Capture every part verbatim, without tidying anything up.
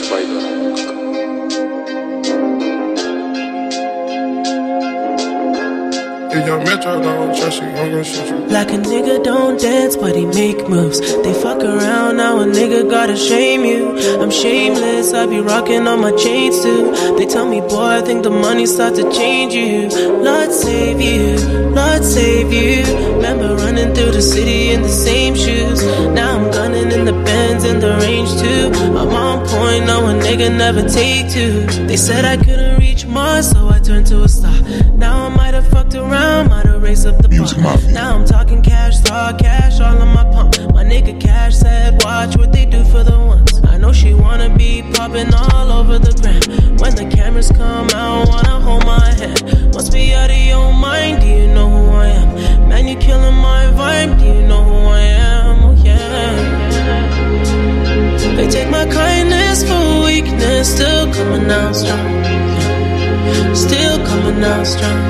Like a nigga don't dance, but he make moves. They fuck around, now a nigga gotta shame you. I'm shameless, I be rocking on my chains too. They tell me, boy, I think the money start to change you. Lord save you, Lord save you. Remember running through the city in the same shoes. Now I'm gunning in the Benz in the range too. I'm on point, no a nigga never take two. They said I couldn't reach Mars, so I turned to a star. Now I might have fucked around, might have raised up the bar. Now I'm talking cash, talk cash, all on my pump. My nigga Cash said, watch what they do for the ones. I know she wanna be popping all over the gram. When the cameras come out, wanna hold my hand. Must be out of your mind, do you know who I am? Man, you killing my vibe, do you know who I am? Oh yeah. They take my kindness for weakness, still coming out strong. Still coming out strong.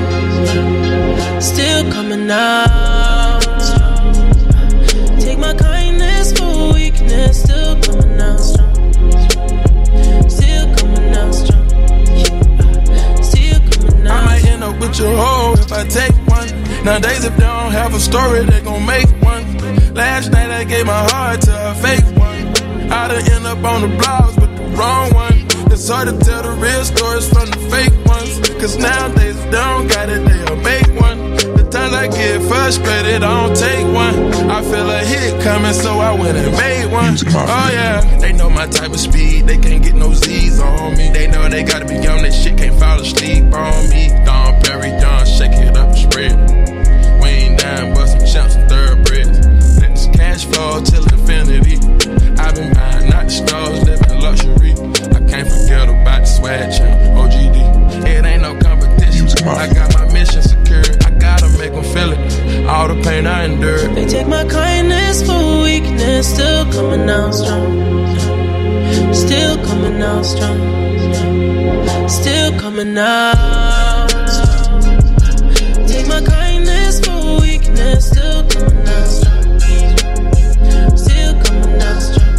Still coming out strong. Take my kindness for weakness, still coming out strong. Still coming out strong. Still coming out. I might end up with your hoe if I take one. Nowadays if they don't have a story, they gon' make one. Last night I gave my heart to a fake one. I done end up on the blogs with the wrong one. It's hard to tell the real stories from the fake ones. Cause nowadays if they don't got it, they'll make one. The times I get frustrated, I don't take one. I feel a hit coming, so I went and made one. Oh yeah, they know my type of speed, they can't get no Z's on me. They know they gotta be on that shit, can't fall asleep on me. Don Perry, John, shake it up and spread. We ain't down, but some champs and thoroughbreds. Let this cash flow till infinity. I've been buying not the stores, living luxury. I can't forget about the swag champ, O G D. It ain't no competition. I got my mission secured. I gotta make them feel it. All the pain I endured. They take my kindness for weakness, still coming out strong. Still coming out strong. Still coming out strong. Take my kindness for weakness, still coming out strong. Still coming out strong.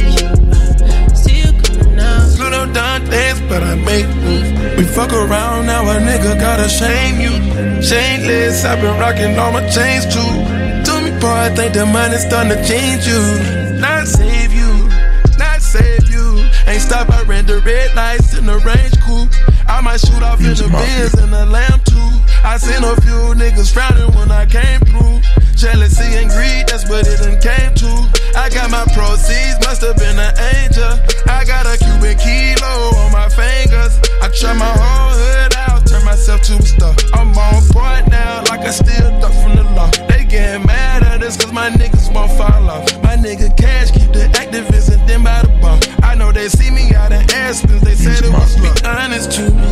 Still coming out strong. Little done dance, but I make moves. We fuck around, now a nigga gotta shame you. Shameless, I've been rocking all my chains too. To me, boy, I think the money's starting to change you. Not save you, not save you. Ain't stop, I ran the red lights in the range coupe. I might shoot off in the Benz and the lamb too. I seen a few niggas frowning when I came through. Jealousy and greed, that's what it done came to. I got my proceeds, must've been an angel. I got a Cuban kilo on my fingers. I try my whole hood out, turn myself to a star. I'm on point now, like I still duck from the law. They getting mad at us cause my niggas won't fall off. My nigga Cash keep the activists and them by the bar. I know they see me out in Aspens, they said it was luck. Be honest to me.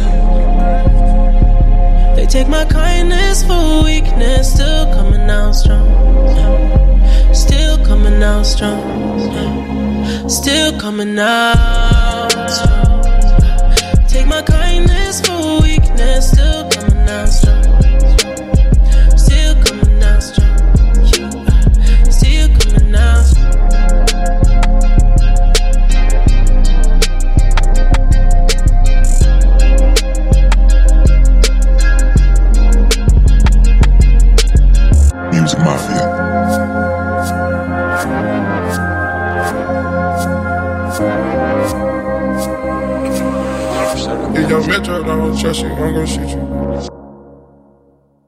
They take my kindness for weakness, still coming out strong. Still coming out strong. Still coming out strong. Take my kindness for weakness, still coming out strong. Still coming out strong. Still coming out strong. Music Mafia. If your metro don't trust you, I'm gonna shoot you.